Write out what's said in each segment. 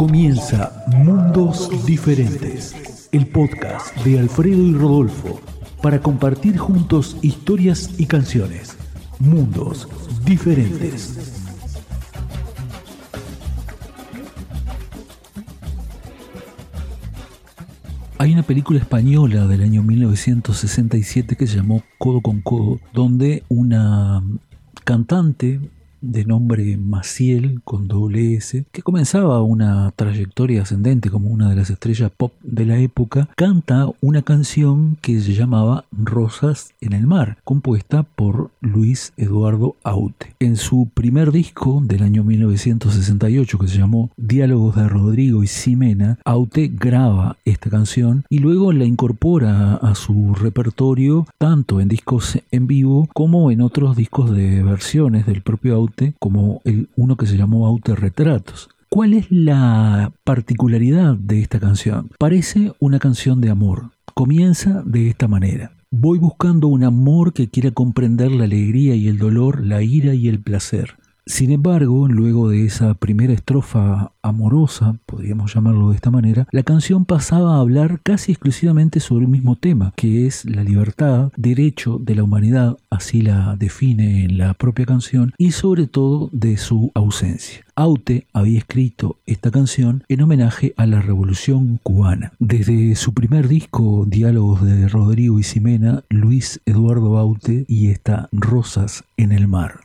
Comienza Mundos Diferentes, el podcast de Alfredo y Rodolfo, para compartir juntos historias y canciones. Mundos Diferentes. Hay una película española del año 1967 que se llamó Codo con Codo, donde una cantante de nombre Maciel, con doble S, que comenzaba una trayectoria ascendente como una de las estrellas pop de la época, canta una canción que se llamaba Rosas en el Mar, compuesta por Luis Eduardo Aute. En su primer disco del año 1968, que se llamó Diálogos de Rodrigo y Ximena, Aute graba esta canción y luego la incorpora a su repertorio tanto en discos en vivo como en otros discos de versiones del propio Aute, como uno que se llamó Aute Retratos. ¿Cuál es la particularidad de esta canción? Parece una canción de amor. Comienza de esta manera. Voy buscando un amor que quiera comprender la alegría y el dolor, la ira y el placer. Sin embargo, luego de esa primera estrofa amorosa, podríamos llamarlo de esta manera, la canción pasaba a hablar casi exclusivamente sobre un mismo tema, que es la libertad, derecho de la humanidad, así la define en la propia canción, y sobre todo de su ausencia. Aute había escrito esta canción en homenaje a la Revolución Cubana. Desde su primer disco, Diálogos de Rodrigo y Ximena, Luis Eduardo Aute y esta Rosas en el Mar.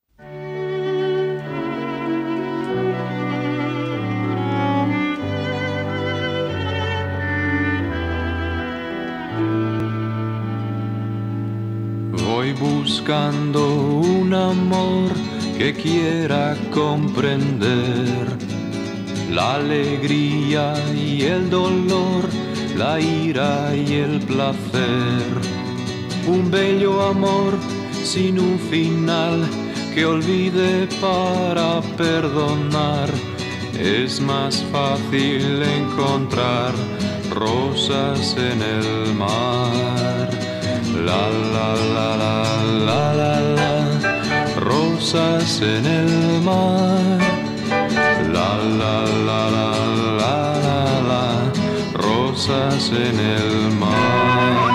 Voy buscando un amor que quiera comprender la alegría y el dolor, la ira y el placer. Un bello amor sin un final que olvide para perdonar. Es más fácil encontrar rosas en el mar. La la la la la la la, rosas en el mar. La la la la la la la, rosas en el mar.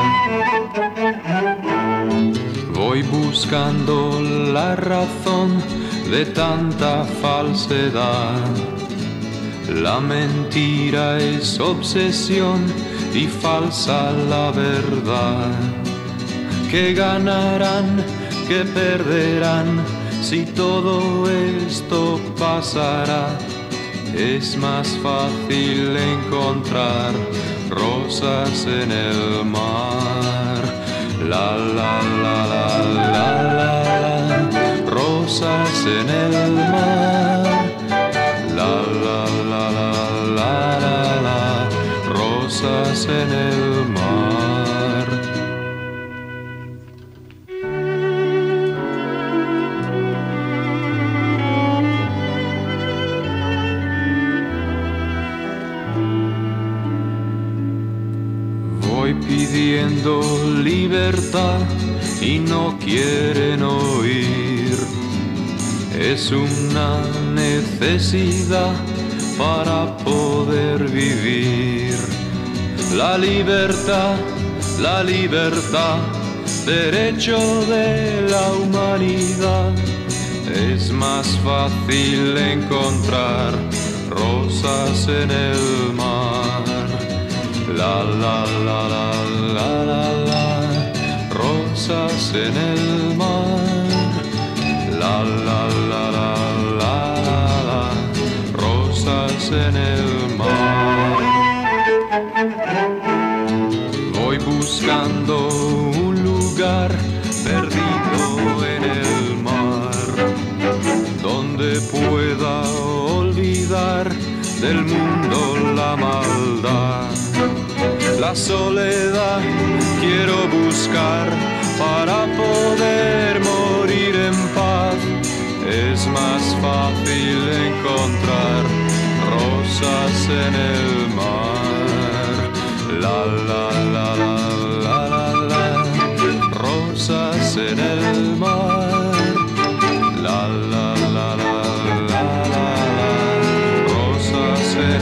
Voy buscando la razón de tanta falsedad. La mentira es obsesión y falsa la verdad. ¿Qué ganarán? ¿Qué perderán? Si todo esto pasará, es más fácil encontrar rosas en el mar. La la la la la la, la, rosas en el mar. La la la la la la, la, rosas en el mar. Pidiendo libertad y no quieren oír. Es una necesidad para poder vivir. La libertad, derecho de la humanidad. Es más fácil encontrar rosas en el mar. La la la la la la la, rosas en el mar. La la la la la la la, rosas en el mar. Voy buscando un lugar perdido en el mar, donde pueda olvidar del mundo la maldad. La soledad quiero buscar para poder morir en paz. Es más fácil encontrar rosas en el mar. La la la la la la la, rosas en el mar. La la la la la la la, rosas en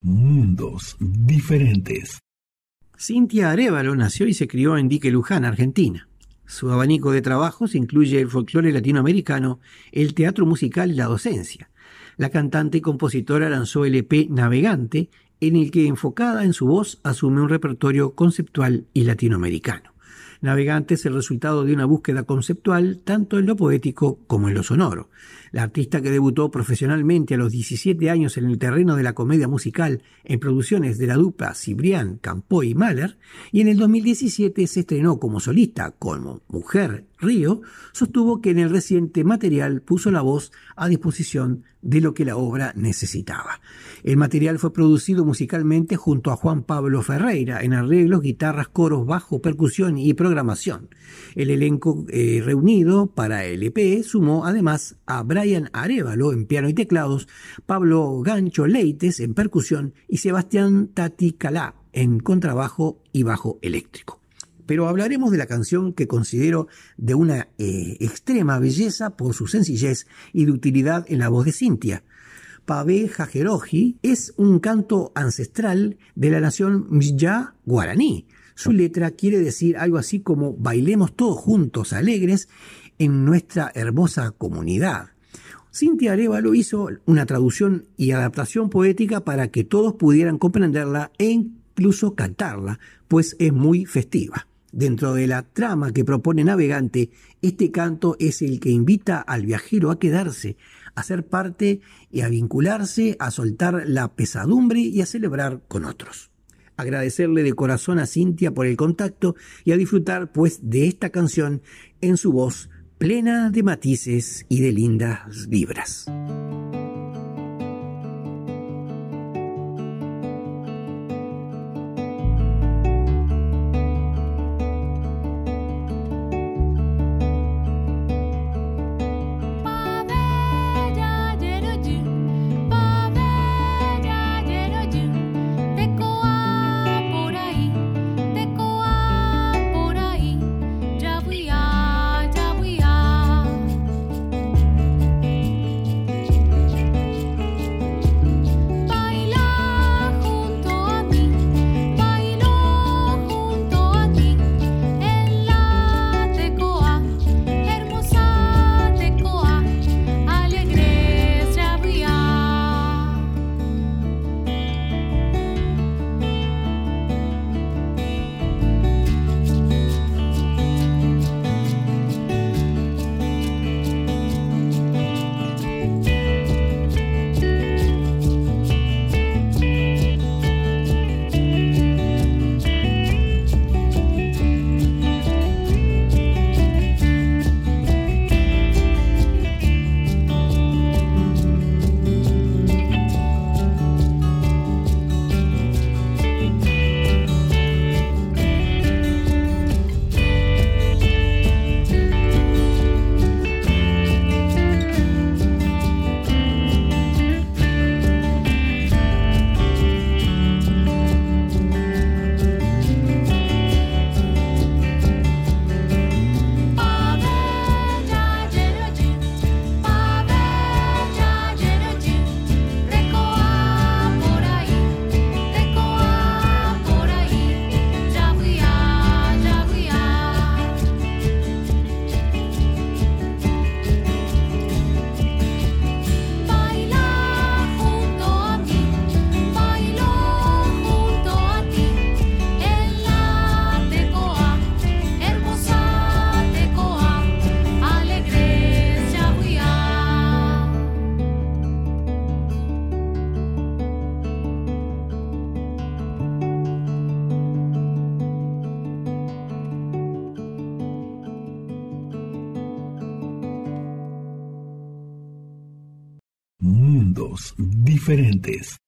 Mundos diferentes. Cintia Arévalo nació y se crió en Dique, Luján, Argentina. Su abanico de trabajos incluye el folclore latinoamericano, el teatro musical y la docencia. La cantante y compositora lanzó el EP Navegante, en el que, enfocada en su voz, asume un repertorio conceptual y latinoamericano. Navegante es el resultado de una búsqueda conceptual tanto en lo poético como en lo sonoro. La artista, que debutó profesionalmente a los 17 años en el terreno de la comedia musical en producciones de la dupla Cibrián, Campoy y Mahler, y en el 2017 se estrenó como solista como Mujer Río, sostuvo que en el reciente material puso la voz a disposición de lo que la obra necesitaba. El material fue producido musicalmente junto a Juan Pablo Ferreira en arreglos, guitarras, coros, bajo, percusión y programación. El elenco reunido para el EP sumó además a Brian Arévalo en piano y teclados, Pablo Gancho Leites en percusión y Sebastián Tati Calá en contrabajo y bajo eléctrico. Pero hablaremos de la canción que considero de una extrema belleza por su sencillez y de utilidad en la voz de Cintia. Pavé Jajeroji es un canto ancestral de la nación Mya guaraní. Su letra quiere decir algo así como bailemos todos juntos, alegres, en nuestra hermosa comunidad. Cintia Arévalo hizo una traducción y adaptación poética para que todos pudieran comprenderla e incluso cantarla, pues es muy festiva. Dentro de la trama que propone Navegante, este canto es el que invita al viajero a quedarse, a ser parte y a vincularse, a soltar la pesadumbre y a celebrar con otros. Agradecerle de corazón a Cintia por el contacto y a disfrutar pues de esta canción en su voz plena de matices y de lindas vibras. Mundos diferentes.